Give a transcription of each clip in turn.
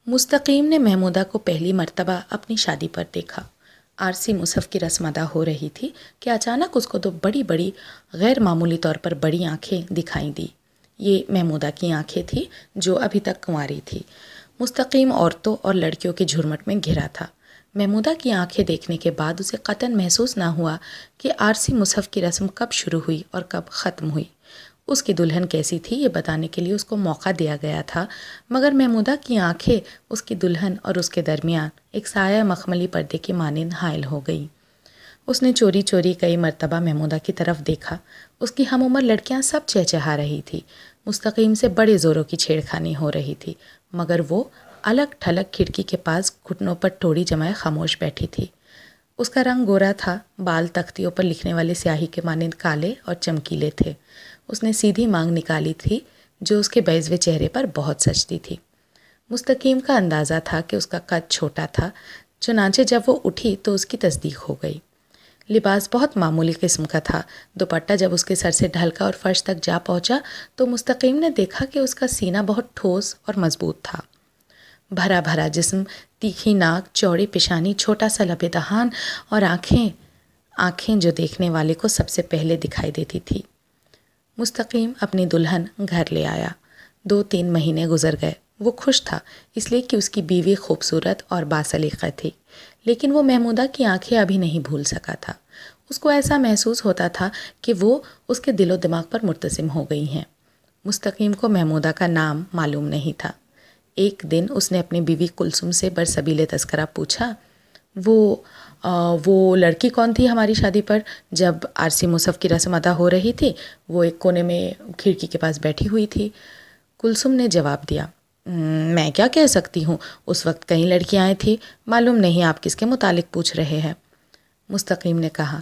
مستقیم نے محمودہ کو پہلی مرتبہ اپنی شادی پر دیکھا۔ عارسی مصحف کی رسم ادا ہو رہی تھی کہ اچانک اس کو دو بڑی بڑی غیر معمولی طور پر بڑی آنکھیں دکھائی دی۔ یہ محمودہ کی آنکھیں تھیں جو ابھی تک کنواری تھی۔ مستقیم عورتوں اور لڑکیوں کے جھرمٹ میں گھرا تھا۔ محمودہ کی آنکھیں دیکھنے کے بعد اسے قطعاً محسوس نہ ہوا کہ عارسی مصحف کی رسم کب شروع ہوئی اور کب ختم ہوئی۔ اس کی دلہن کیسی تھی یہ بتانے کے لیے اس کو موقع دیا گیا تھا، مگر محمودہ کی آنکھیں اس کی دلہن اور اس کے درمیان ایک سایہ مخملی پردے کی مانند حائل ہو گئی۔ اس نے چوری چوری کئی مرتبہ محمودہ کی طرف دیکھا۔ اس کی ہم عمر لڑکیاں سب چہچہا رہی تھی۔ مستقیم سے بڑے زوروں کی چھیڑ خانی ہو رہی تھی، مگر وہ الگ تھلگ کھڑکی کے پاس گھٹنوں پر ٹوڑی جمائے خاموش بیٹھی تھی۔ اس کا رنگ گورا تھا، بال تختیوں پر لکھنے والے سیاہی کے مانند کالے اور چمکیلے تھے۔ اس نے سیدھی مانگ نکالی تھی جو اس کے بیضوے چہرے پر بہت سجتی تھی۔ مستقیم کا اندازہ تھا کہ اس کا قد چھوٹا تھا، چنانچہ جب وہ اٹھی تو اس کی تصدیق ہو گئی۔ لباس بہت معمولی قسم کا تھا۔ دوپٹہ جب اس کے سر سے ڈھلکا اور فرش تک جا پہنچا تو مستقیم نے دیکھا کہ اس کا سینہ بہت ٹھوس اور مضبوط تھا۔ بھرا بھرا جسم، تیکھی ناک، چوڑی پیشانی، چھوٹا سا لب دہان اور آنکھیں جو دیکھنے والے کو سب سے پہلے دکھائی دیتی تھی۔ مستقیم اپنی دلہن گھر لے آیا۔ 2-3 مہینے گزر گئے۔ وہ خوش تھا اس لیے کہ اس کی بیوی خوبصورت اور باسلیقہ تھی، لیکن وہ محمودہ کی آنکھیں ابھی نہیں بھول سکا تھا۔ اس کو ایسا محسوس ہوتا تھا کہ وہ اس کے دل و دماغ پر مرتسم ہو گئی ہیں۔ مستقیم کو محمودہ کا نام معلوم نہیں تھا۔ ایک دن اس نے اپنی بیوی کلثوم سے برسبیل تذکرہ پوچھا، وہ لڑکی کون تھی ہماری شادی پر جب عارسی مصحف کی رسم ادا ہو رہی تھی؟ وہ ایک کونے میں کھڑکی کے پاس بیٹھی ہوئی تھی۔ کلثوم نے جواب دیا، میں کیا کہہ سکتی ہوں، اس وقت کئی لڑکیاں آئی تھیں، معلوم نہیں آپ کس کے متعلق پوچھ رہے ہیں۔ مستقیم نے کہا،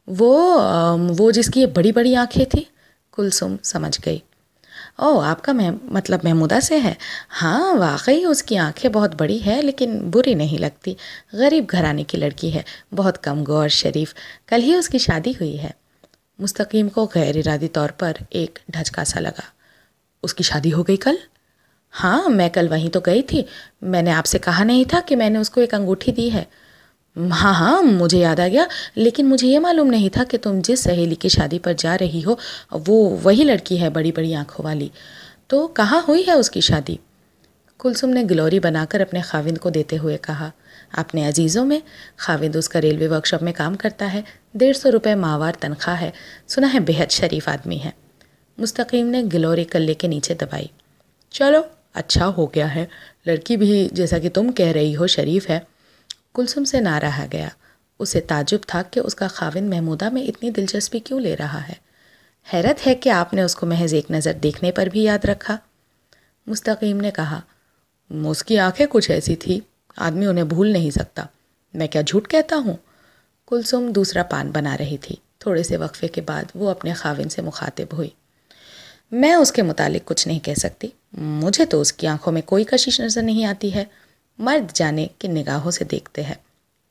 وہ جس کی یہ بڑی بڑی آنکھیں تھیں۔ کلثوم سمجھ گئی، اوہ آپ کا مطلب محمودہ سے ہے؟ ہاں واقعی اس کی آنکھیں بہت بڑی ہے، لیکن بری نہیں لگتی۔ غریب گھرانے کی لڑکی ہے، بہت کم گو اور شریف، کل ہی اس کی شادی ہوئی ہے۔ مستقیم کو غیر ارادی طور پر ایک دھچکا سا لگا۔ اس کی شادی ہو گئی کل؟ ہاں میں کل وہیں تو گئی تھی۔ میں نے آپ سے کہا نہیں تھا کہ میں نے اس کو ایک انگوٹھی دی ہے؟ ہاں مجھے یاد آ گیا، لیکن مجھے یہ معلوم نہیں تھا کہ تم جس سہیلی کی شادی پر جا رہی ہو وہ وہی لڑکی ہے بڑی بڑی آنکھوں والی۔ تو کہاں ہوئی ہے اس کی شادی؟ کلثوم نے گلوری بنا کر اپنے خاوند کو دیتے ہوئے کہا، اپنے عزیزوں میں۔ خاوند اس کا ریلوے ورکشاپ میں کام کرتا ہے، 150 روپے ماہوار تنخواہ ہے، سنا ہے بہت شریف آدمی ہے۔ مستقیم نے گلوری کلے کے نیچے دبائی۔ چلو اچھا ہو گیا ہے، لڑکی بھی جیسا کہ تم کہہ رہی ہو شریف ہے۔ کلثوم سے نہ رہا گیا۔ اسے تعجب تھا کہ اس کا خاوند محمودہ میں اتنی دلچسپی کیوں لے رہا ہے۔ حیرت ہے کہ آپ نے اس کو محض ایک نظر دیکھنے پر بھی یاد رکھا۔ مستقیم نے کہا، اس کی آنکھیں کچھ ایسی تھی، آدمی انہیں بھول نہیں سکتا۔ میں کیا جھوٹ کہتا ہوں؟ کلثوم دوسرا پان بنا رہی تھی۔ تھوڑے سے وقفے کے بعد وہ اپنے خاوند سے مخاطب ہوئی، میں اس کے متعلق کچھ نہیں کہہ سکتی، مجھے تو اس کی آنکھوں میں کوئی کشش نظر نہیں آتی ہے، مرد جانے کن نگاہوں سے دیکھتے ہیں۔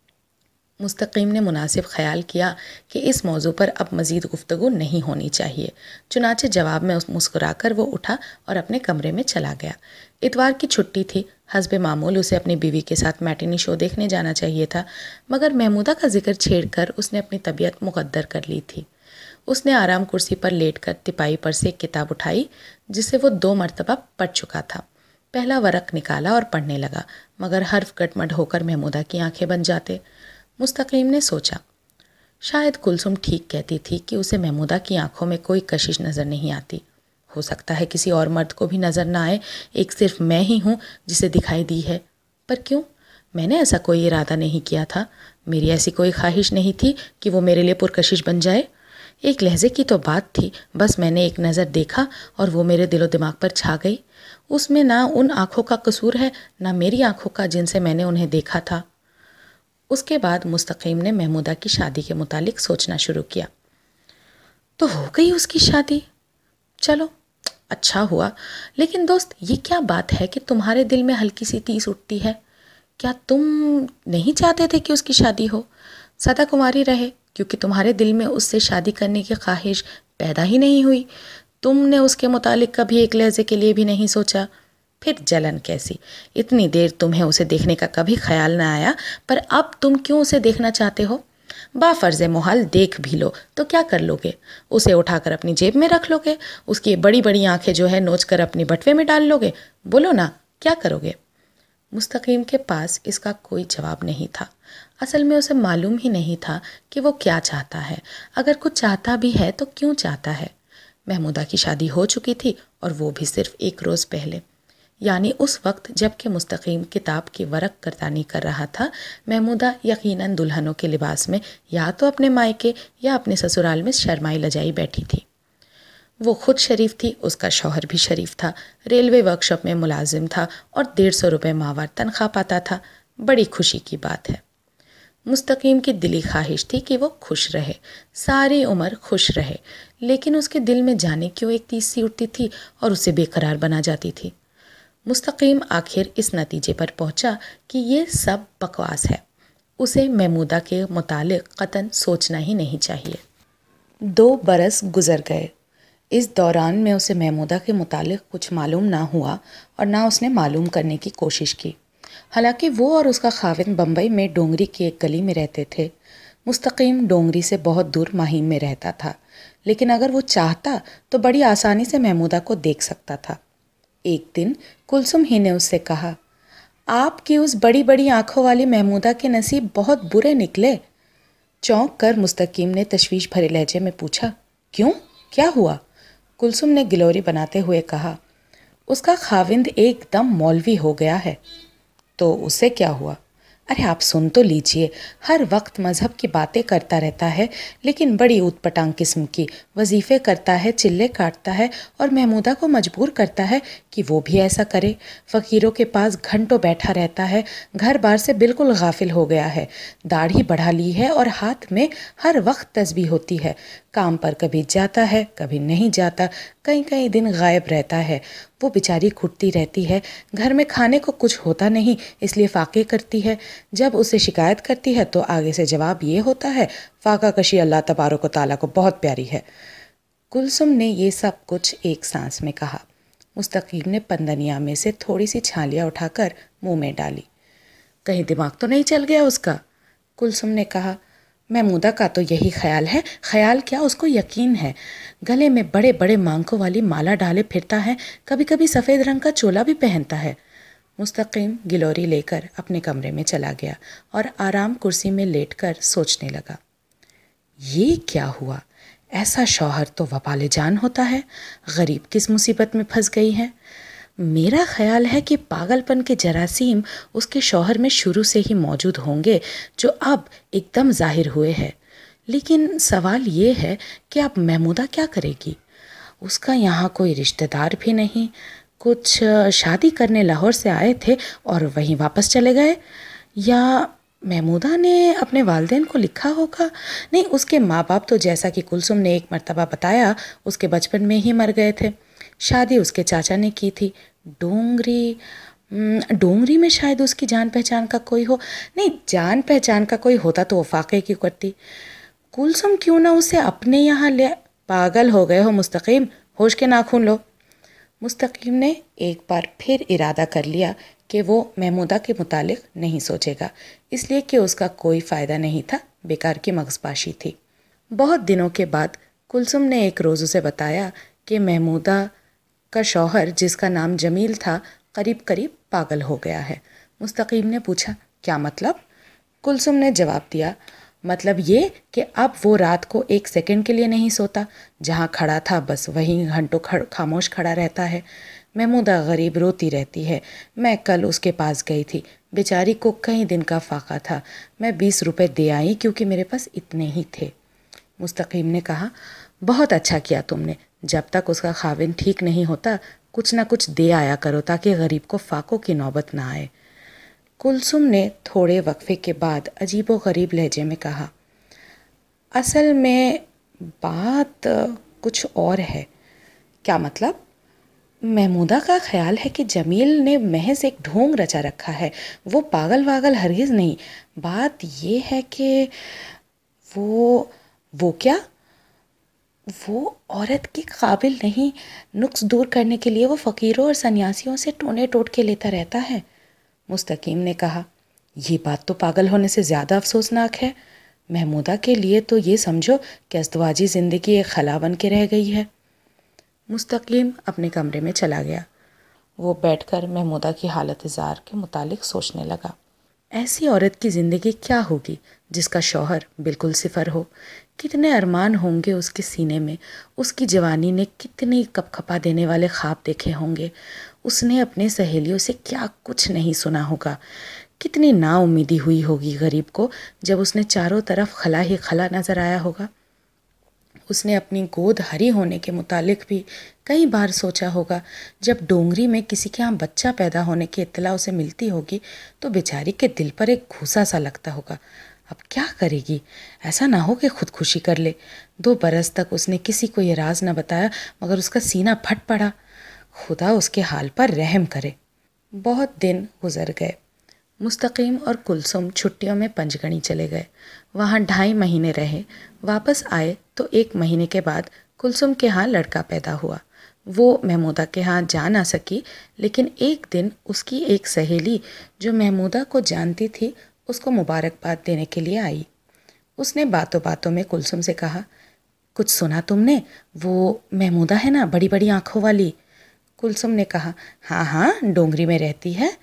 مستقیم نے مناسب خیال کیا کہ اس موضوع پر اب مزید گفتگو نہیں ہونی چاہیے، چنانچہ جواب میں مسکرا کر وہ اٹھا اور اپنے کمرے میں چلا گیا۔ اتوار کی چھٹی تھی، حسب معمول اسے اپنی بیوی کے ساتھ میٹنی شو دیکھنے جانا چاہیے تھا، مگر محمودہ کا ذکر چھیڑ کر اس نے اپنی طبیعت مقدر کر لی تھی۔ اس نے آرام کرسی پر لیٹ کر تپائی پر سے ایک کتاب اٹھائی جسے وہ 2 مرتبہ پڑھ چکا تھا۔ پہلا ورق نکالا اور پڑھنے لگا، مگر حرف گٹمٹ ہو کر محمودہ کی آنکھیں بن جاتے۔ مستقیم نے سوچا، شاید کلثوم ٹھیک کہتی تھی کہ اسے محمودہ کی آنکھوں میں کوئی کشش نظر نہیں آتی۔ ہو سکتا ہے کسی اور مرد کو بھی نظر نہ آئے، ایک صرف میں ہی ہوں جسے دکھائی دی ہے۔ پر کیوں؟ میں نے ایسا کوئی ارادہ نہیں کیا تھا، میری ایسی کوئی خواہش نہیں تھی کہ وہ میرے لیے پرکشش بن جائے۔ ایک لہجے کی تو بات تھی، بس میں نے ایک نظر دیکھا اور وہ میرے دل و دماغ پر چھا گئی۔ اس میں نہ ان آنکھوں کا قصور ہے، نہ میری آنکھوں کا جن سے میں نے انہیں دیکھا تھا۔ اس کے بعد مستقیم نے محمودہ کی شادی کے متعلق سوچنا شروع کیا۔ تو ہو گئی اس کی شادی، چلو اچھا ہوا، لیکن دوست یہ کیا بات ہے کہ تمہارے دل میں ہلکی سی ٹیس اٹھتی ہے؟ کیا تم نہیں چاہتے تھے کہ اس کی شادی ہو، سدا کماری رہے، کیونکہ تمہارے دل میں اس سے شادی کرنے کی خواہش پیدا ہی نہیں ہوئی؟ تم نے اس کے متعلق کبھی ایک لحظے کے لیے بھی نہیں سوچا؟ پھر جلن کیسی؟ اتنی دیر تمہیں اسے دیکھنے کا کبھی خیال نہ آیا، پر اب تم کیوں اسے دیکھنا چاہتے ہو؟ بافرض محال دیکھ بھی لو تو کیا کر لو گے؟ اسے اٹھا کر اپنی جیب میں رکھ لو گے؟ اس کی بڑی بڑی آنکھیں جو ہے نوچ کر اپنی بٹوے میں ڈال لو گے؟ بولو نا، کیا کرو گے؟ مستقیم کے پاس اس کا کوئی جواب نہیں تھا۔ اصل میں اسے معلوم ہی نہیں تھا کہ وہ کیا چاہتا ہے، اگر کچھ چاہتا بھی ہے تو کیوں چاہتا ہے۔ محمودہ کی شادی ہو چکی تھی، اور وہ بھی صرف 1 روز پہلے، یعنی اس وقت جب کہ مستقیم کتاب کی ورق گردانی کر رہا تھا۔ محمودہ یقیناً دلہنوں کے لباس میں یا تو اپنے مائکے یا اپنے سسرال میں شرمائی لجائی بیٹھی تھی۔ وہ خود شریف تھی، اس کا شوہر بھی شریف تھا، ریلوے ورکشاپ میں ملازم تھا اور 150 روپے ماہوار تنخواہ پاتا تھا۔ بڑی خوشی کی بات ہے۔ مستقیم کی دلی خواہش تھی کہ وہ خوش رہے، ساری عمر خوش رہے، لیکن اس کے دل میں جانے کیوں ایک تیس سی اٹھتی تھی اور اسے بے قرار بنا جاتی تھی۔ مستقیم آخر اس نتیجے پر پہنچا کہ یہ سب بکواس ہے، اسے محمودہ کے متعلق قطعاً سوچنا ہی نہیں چاہیے۔ 2 برس گزر گئے۔ اس دوران میں اسے محمودہ کے متعلق کچھ معلوم نہ ہوا اور نہ اس نے معلوم کرنے کی کوشش کی۔ حالانکہ وہ اور اس کا خاوند بمبئی میں ڈونگری کی ایک گلی میں رہتے تھے۔ مستقیم ڈونگری سے بہت دور مہیم میں رہتا تھا، لیکن اگر وہ چاہتا تو بڑی آسانی سے محمودہ کو دیکھ سکتا تھا۔ ایک دن کلثوم ہی نے اس سے کہا، آپ کی اس بڑی بڑی آنکھوں والی محمودہ کے نصیب بہت برے نکلے۔ چونک کر مستقیم نے تشویش بھرے لہجے میں پوچھا، کیوں؟ کیا ہوا؟ کلثوم نے گلوری بناتے ہوئے کہا، اس کا خاوند ایک دم مولوی ہو گیا ہے۔ تو اس سے کیا ہوا؟ ارے آپ سن تو لیجئے، ہر وقت مذہب کی باتیں کرتا رہتا ہے، لیکن بڑی اوٹ پٹانگ قسم کی، وظیفے کرتا ہے، چلے کاٹتا ہے اور محمودہ کو مجبور کرتا ہے کہ وہ بھی ایسا کرے۔ فقیروں کے پاس گھنٹوں بیٹھا رہتا ہے، گھر بار سے بالکل غافل ہو گیا ہے، داڑھی بڑھا لی ہے اور ہاتھ میں ہر وقت تسبیح ہوتی ہے۔ کام پر کبھی جاتا ہے، کبھی نہیں جاتا، کئی دن غائب رہتا ہے۔ وہ بیچاری گھٹتی رہتی ہے، گھر میں کھانے کو کچھ ہوتا نہیں، اس لیے فاقے کرتی ہے۔ جب اسے شکایت کرتی ہے تو آگے سے جواب یہ ہوتا ہے، فاقہ کشی اللہ تبارک و تعالیٰ کو بہت پیاری ہے۔ کلثوم نے یہ سب کچھ ایک سانس میں کہا۔ مستقیم نے پندنیا میں سے تھوڑی سی چھالیاں اٹھا کر منہ میں ڈالی۔ کہیں دماغ تو نہیں چل گیا اس کا؟ کلثوم نے کہا، محمودہ کا تو یہی خیال ہے، خیال کیا اس کو یقین ہے۔ گلے میں بڑے بڑے مانکوں والی مالا ڈالے پھرتا ہے، کبھی کبھی سفید رنگ کا چولا بھی پہنتا ہے۔ مستقیم گلوری لے کر اپنے کمرے میں چلا گیا اور آرام کرسی میں لیٹ کر سوچنے لگا، یہ کیا ہوا؟ ایسا شوہر تو وبال جان ہوتا ہے، غریب کس مصیبت میں پھنس گئی ہے۔ میرا خیال ہے کہ پاگل پن کے جراثیم اس کے شوہر میں شروع سے ہی موجود ہوں گے، جو اب ایک دم ظاہر ہوئے ہیں۔ لیکن سوال یہ ہے کہ اب محمودہ کیا کرے گی؟ اس کا یہاں کوئی رشتہ دار بھی نہیں، کچھ شادی کرنے لاہور سے آئے تھے اور وہیں واپس چلے گئے، یا محمودہ نے اپنے والدین کو لکھا ہوگا۔ نہیں، اس کے ماں باپ تو جیسا کہ کلثوم نے ایک مرتبہ بتایا اس کے بچپن میں ہی مر گئے تھے۔ شادی اس کے چاچا نے کی تھی۔ ڈونگری میں شاید اس کی جان پہچان کا کوئی ہو۔ نہیں، جان پہچان کا کوئی ہوتا تو وہ فاقے کیوں کرتی؟ کلثوم کیوں نہ اسے اپنے یہاں لے۔ پاگل ہو گئے ہو مستقیم، ہوش کے ناخن لو۔ مستقیم نے ایک بار پھر ارادہ کر لیا کہ وہ محمودہ کے متعلق نہیں سوچے گا، اس لیے کہ اس کا کوئی فائدہ نہیں تھا، بیکار کی مغز باشی تھی۔ بہت دنوں کے بعد کلثوم نے ایک روز اسے بتایا کہ محمودہ کا شوہر، جس کا نام جمیل تھا، قریب پاگل ہو گیا ہے۔ مستقیم نے پوچھا، کیا مطلب؟ کلثوم نے جواب دیا، مطلب یہ کہ اب وہ رات کو 1 سیکنڈ کے لیے نہیں سوتا، جہاں کھڑا تھا بس وہیں گھنٹوں خاموش کھڑا رہتا ہے۔ محمودہ غریب روتی رہتی ہے۔ میں کل اس کے پاس گئی تھی، بیچاری کو کئی دن کا فاقہ تھا، میں 20 روپے دے آئی کیونکہ میرے پاس اتنے ہی تھے۔ مستقیم نے کہا، بہت اچھا کیا تم نے، جب تک اس کا خاوند ٹھیک نہیں ہوتا کچھ نہ کچھ دے آیا کرو تاکہ غریب کو فاقوں کی نوبت نہ آئے۔ کلثوم نے تھوڑے وقفے کے بعد عجیب و غریب لہجے میں کہا، اصل میں بات کچھ اور ہے۔ کیا مطلب؟ محمودہ کا خیال ہے کہ جمیل نے محض ایک ڈھونگ رچا رکھا ہے، وہ پاگل واگل ہرگز نہیں۔ بات یہ ہے کہ وہ کیا؟ وہ عورت کے قابل نہیں، نقص دور کرنے کے لیے وہ فقیروں اور سنیاسیوں سے ٹونے ٹوٹ کے لیتا رہتا ہے۔ مستقیم نے کہا، یہ بات تو پاگل ہونے سے زیادہ افسوسناک ہے۔ محمودہ کے لیے تو یہ سمجھو کہ ازدواجی زندگی ایک خلا بن کے رہ گئی ہے۔ مستقیم اپنے کمرے میں چلا گیا۔ وہ بیٹھ کر محمودہ کی حالت زار کے متعلق سوچنے لگا۔ ایسی عورت کی زندگی کیا ہوگی جس کا شوہر بالکل صفر ہو؟ کتنے ارمان ہوں گے اس کے سینے میں، اس کی جوانی نے کتنی کپ کھپا دینے والے خواب دیکھے ہوں گے، اس نے اپنے سہیلیوں سے کیا کچھ نہیں سنا ہوگا، کتنی نا امیدی ہوئی ہوگی غریب کو جب اس نے چاروں طرف خلا ہی خلا نظر آیا ہوگا۔ اس نے اپنی گود ہری ہونے کے متعلق بھی کئی بار سوچا ہوگا۔ جب ڈونگری میں کسی کے ہاں بچہ پیدا ہونے کی اطلاع اسے ملتی ہوگی تو بیچاری کے دل پر ایک گھوسا سا لگتا ہوگا۔ اب کیا کرے گی؟ ایسا نہ ہو کہ خودکشی کر لے۔ 2 برس تک اس نے کسی کو یہ راز نہ بتایا، مگر اس کا سینہ پھٹ پڑا۔ خدا اس کے حال پر رحم کرے۔ بہت دن گزر گئے۔ مستقیم اور کلثوم چھٹیوں میں پنجگڑی چلے گئے۔ وہاں 2.5 مہینے رہے۔ واپس آئے تو 1 مہینے کے بعد کلثوم کے ہاں لڑکا پیدا ہوا۔ وہ محمودہ کے ہاں جا نہ سکی، لیکن ایک دن اس کی ایک سہیلی جو محمودہ کو جانتی تھی اس کو مبارکباد دینے کے لیے آئی۔ اس نے باتوں باتوں میں کلثوم سے کہا، کچھ سنا تم نے؟ وہ محمودہ ہے نا، بڑی بڑی آنکھوں والی؟ کلثوم نے کہا، ہاں ہاں، ڈونگری میں رہتی ہے۔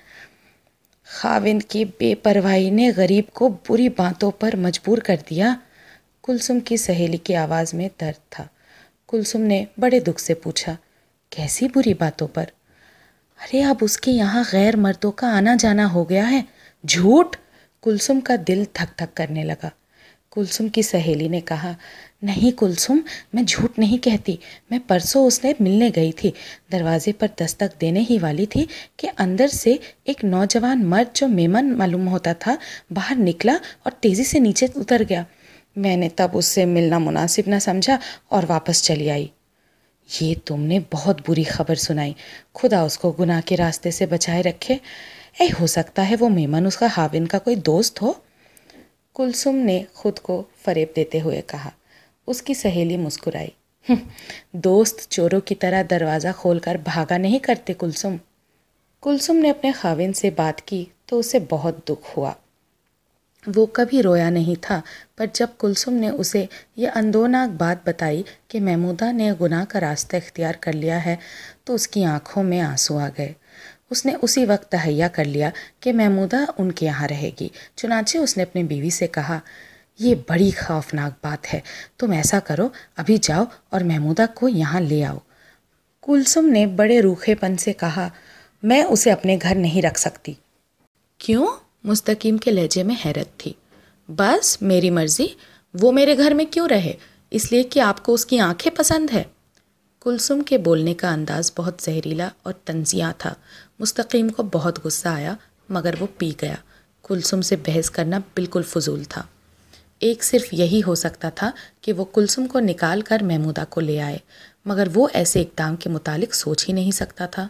خاوند کی بے پرواہی نے غریب کو بری باتوں پر مجبور کر دیا۔ کلثوم کی سہیلی کی آواز میں درد تھا۔ کلثوم نے بڑے دکھ سے پوچھا، کیسی بری باتوں پر؟ ارے اب اس کے یہاں غیر مردوں کا آنا جانا ہو گیا ہے۔ جھوٹ! کلثوم کا دل دھک دھک کرنے لگا۔ کلثوم کی سہیلی نے کہا، نہیں کلثوم، میں جھوٹ نہیں کہتی، میں پرسوں اس نے ملنے گئی تھی، دروازے پر دستک دینے ہی والی تھی کہ اندر سے ایک نوجوان مرد جو میمن معلوم ہوتا تھا باہر نکلا اور تیزی سے نیچے اتر گیا۔ میں نے تب اس سے ملنا مناسب نہ سمجھا اور واپس چلی آئی۔ یہ تم نے بہت بری خبر سنائی، خدا اس کو گناہ کے راستے سے بچائے رکھے۔ ہو سکتا ہے وہ میمن اس کا خاوند کا کوئی دوست ہو۔ کلثوم نے خود کو فریب دیتے ہوئے کہا۔ اس کی سہیلی مسکرائی، دوست چوروں کی طرح دروازہ کھول کر بھاگا نہیں کرتے کلثوم۔ کلثوم نے اپنے خاوند سے بات کی تو اسے بہت دکھ ہوا۔ وہ کبھی رویا نہیں تھا، پر جب کلثوم نے اسے یہ اندوناک بات بتائی کہ محمودہ نے گناہ کا راستہ اختیار کر لیا ہے تو اس کی آنکھوں میں آنسو آ گئے۔ اس نے اسی وقت تہیہ کر لیا کہ محمودہ ان کے یہاں رہے گی، چنانچہ اس نے اپنی بیوی سے کہا، یہ بڑی خوفناک بات ہے، تم ایسا کرو، ابھی جاؤ اور محمودہ کو یہاں لے آؤ۔ کلثوم نے بڑے روکھے پن سے کہا، میں اسے اپنے گھر نہیں رکھ سکتی۔ کیوں؟ مستقیم کے لہجے میں حیرت تھی۔ بس میری مرضی، وہ میرے گھر میں کیوں رہے؟ اس لیے کہ آپ کو اس کی آنکھیں پسند ہے؟ کلثوم کے بولنے کا انداز بہت زہریلا اور طنزیہ تھا۔ مستقیم کو بہت غصہ آیا، مگر وہ پی گیا۔ کلثوم سے بحث کرنا بالکل فضول تھا۔ ایک صرف یہی ہو سکتا تھا کہ وہ کلثوم کو نکال کر محمودہ کو لے آئے، مگر وہ ایسے اقدام کے متعلق سوچ ہی نہیں سکتا تھا۔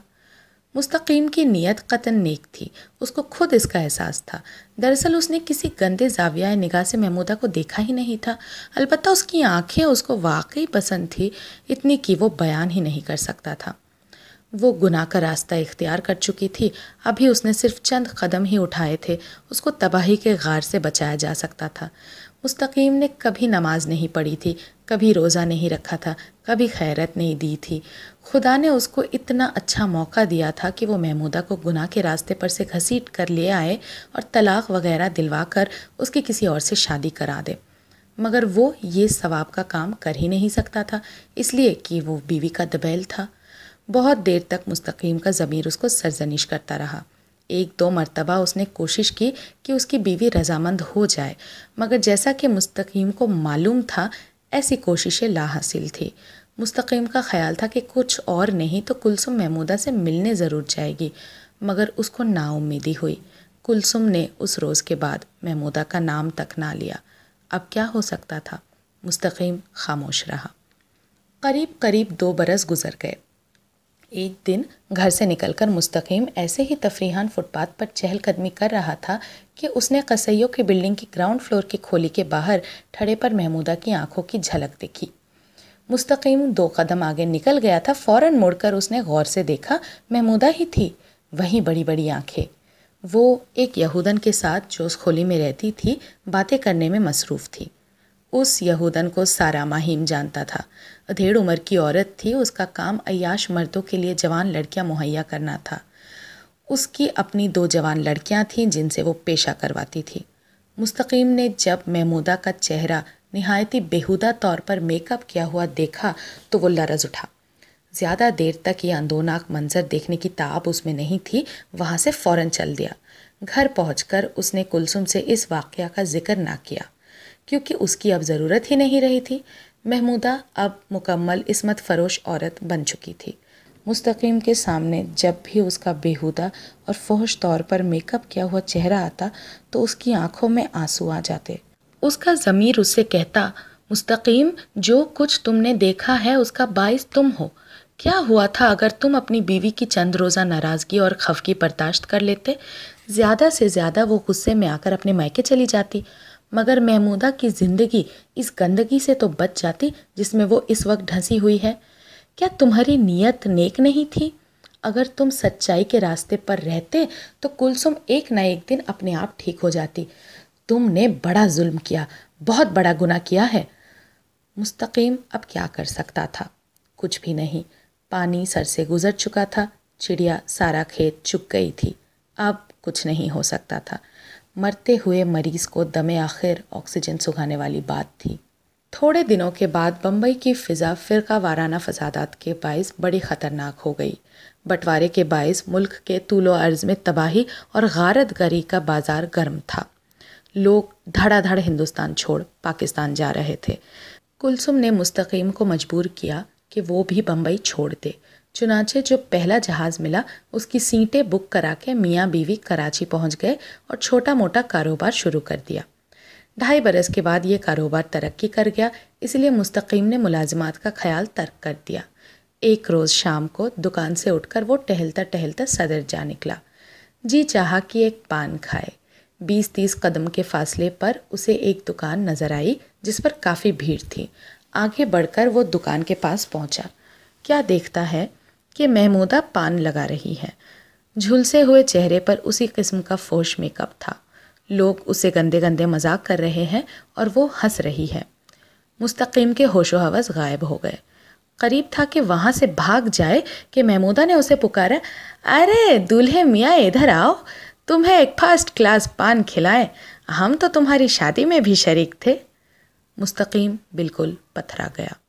مستقیم کی نیت قطعاً نیک تھی، اس کو خود اس کا احساس تھا۔ دراصل اس نے کسی گندے زاویہ نگاہ سے محمودہ کو دیکھا ہی نہیں تھا، البتہ اس کی آنکھیں اس کو واقعی پسند تھی، اتنی کہ وہ بیان ہی نہیں کر سکتا تھا۔ وہ گناہ کا راستہ اختیار کر چکی تھی، ابھی اس نے صرف چند قدم ہی اٹھائے تھے، اس کو تباہی کے غار سے بچایا جا سکتا تھا۔ مستقیم نے کبھی نماز نہیں پڑھی تھی، کبھی روزہ نہیں رکھا تھا، کبھی خیرات نہیں دی تھی۔ خدا نے اس کو اتنا اچھا موقع دیا تھا کہ وہ محمودہ کو گناہ کے راستے پر سے گھسیٹ کر لے آئے اور طلاق وغیرہ دلوا کر اس کی کسی اور سے شادی کرا دے، مگر وہ یہ ثواب کا کام کر ہی نہیں سکتا تھا، اس لیے کہ وہ بیوی کا دبیل تھا۔ بہت دیر تک مستقیم کا ضمیر اس کو سرزنش کرتا رہا۔ 1-2 مرتبہ اس نے کوشش کی کہ اس کی بیوی رضامند ہو جائے، مگر جیسا کہ مستقیم کو معلوم تھا ایسی کوششیں لا حاصل تھی۔ مستقیم کا خیال تھا کہ کچھ اور نہیں تو کلثوم محمودہ سے ملنے ضرور جائے گی، مگر اس کو نا امیدی ہوئی۔ کلثوم نے اس روز کے بعد محمودہ کا نام تک نہ لیا۔ اب کیا ہو سکتا تھا؟ مستقیم خاموش رہا۔ قریب 2 برس گزر گئے۔ ایک دن گھر سے نکل کر مستقیم ایسے ہی تفریحاً فٹ پاتھ پر چہل قدمی کر رہا تھا کہ اس نے قصیوں کی بلڈنگ کی گراؤنڈ فلور کی کھولی کے باہر ٹھڑے پر محمودہ کی آنکھوں کی جھلک دیکھی۔ मुस्तकीम 2 कदम आगे निकल गया था, फ़ौरन मुड़कर उसने गौर से देखा, महमूदा ही थी, वहीं बड़ी बड़ी आंखें। वो एक यहूदन के साथ जो उस खोली में रहती थी, बातें करने में मसरूफ़ थी। उस यहूदन को सारा माहीम जानता था। अधेड़ उम्र की औरत थी, उसका काम अय्याश मर्दों के लिए जवान लड़कियां मुहैया करना था। उसकी अपनी 2 जवान लड़कियां थीं जिनसे वो पेशा करवाती थी। मुस्तकीम ने जब महमूदा का चेहरा निहायती बेहुदा तौर पर मेकअप किया हुआ देखा तो वो लरज़ उठा। ज़्यादा देर तक ये अंदोनाक मंजर देखने की ताब उसमें नहीं थी, वहाँ से फ़ौरन चल दिया। घर पहुंचकर उसने कुलसुम से इस वाक़या का जिक्र ना किया, क्योंकि उसकी अब ज़रूरत ही नहीं रही थी। महमूदा अब मुकम्मल इस्मत फ़रोश औरत बन चुकी थी। मुस्तकीम के सामने जब भी उसका बेहुदा और फौश तौर पर मेकअप किया हुआ चेहरा आता तो उसकी आंखों में आंसू आ जाते। उसका ज़मीर उससे कहता, मुस्तकीम, जो कुछ तुमने देखा है उसका बाइस तुम हो। क्या हुआ था अगर तुम अपनी बीवी की चंद रोज़ा नाराज़गी और खौफ की बर्दाश्त कर लेते? ज़्यादा से ज़्यादा वो गुस्से में आकर अपने मायके चली जाती, मगर महमूदा की ज़िंदगी इस गंदगी से तो बच जाती जिसमें वो इस वक्त ढंसी हुई है। क्या तुम्हारी नीयत नेक नहीं थी? अगर तुम सच्चाई के रास्ते पर रहते तो कुलसुम एक न एक दिन अपने आप ठीक हो जाती। तुमने बड़ा जुल्म किया, बहुत बड़ा गुनाह किया है। मुस्तकीम अब क्या कर सकता था? कुछ भी नहीं। पानी सर से गुजर चुका था, चिड़िया सारा खेत चुग गई थी। अब कुछ नहीं हो सकता था। मरते हुए मरीज़ को दमे आखिर ऑक्सीजन सुखाने वाली बात थी। थोड़े दिनों के बाद बम्बई की फ़िज़ा फ़िरका वाराना फसादात के बाइस बड़ी ख़तरनाक हो गई। बंटवारे के बाइस मुल्क के तूलो अर्ज़ में तबाही और गारतगरी का बाज़ार गर्म था। लोग धड़ाधड़ हिंदुस्तान छोड़ पाकिस्तान जा रहे थे। कुलसुम ने मुस्तकीम को मजबूर किया कि वो भी बम्बई छोड़ दे। चुनाचे जो पहला जहाज़ मिला उसकी सीटें बुक करा के मियाँ बीवी कराची पहुँच गए और छोटा मोटा कारोबार शुरू कर दिया। 2.5 बरस के बाद ये कारोबार तरक्की कर गया, इसलिए मुस्तकीम ने मुलाजमात का ख्याल तर्क कर दिया। एक रोज़ शाम को दुकान से उठकर वो टहलता टहलता सदर जा निकला। जी चाहा कि एक पान खाए। 20-30 कदम के फासले पर उसे एक दुकान नज़र आई जिस पर काफ़ी भीड़ थी। आगे बढ़कर वो दुकान के पास पहुंचा। क्या देखता है कि महमूदा पान लगा रही है। झुलसे हुए चेहरे पर उसी किस्म का फोश मेकअप था। लोग उसे गंदे गंदे मजाक कर रहे हैं और वो हंस रही है। मुस्तकीम के होशो हवस गायब हो गए। करीब था कि वहाँ से भाग जाए कि महमूदा ने उसे पुकारा, अरे दूल्हे मियाँ इधर आओ, तुम्हें एक फर्स्ट क्लास पान खिलाएं, हम तो तुम्हारी शादी में भी शरीक थे। मुस्तकीम बिल्कुल पथरा गया।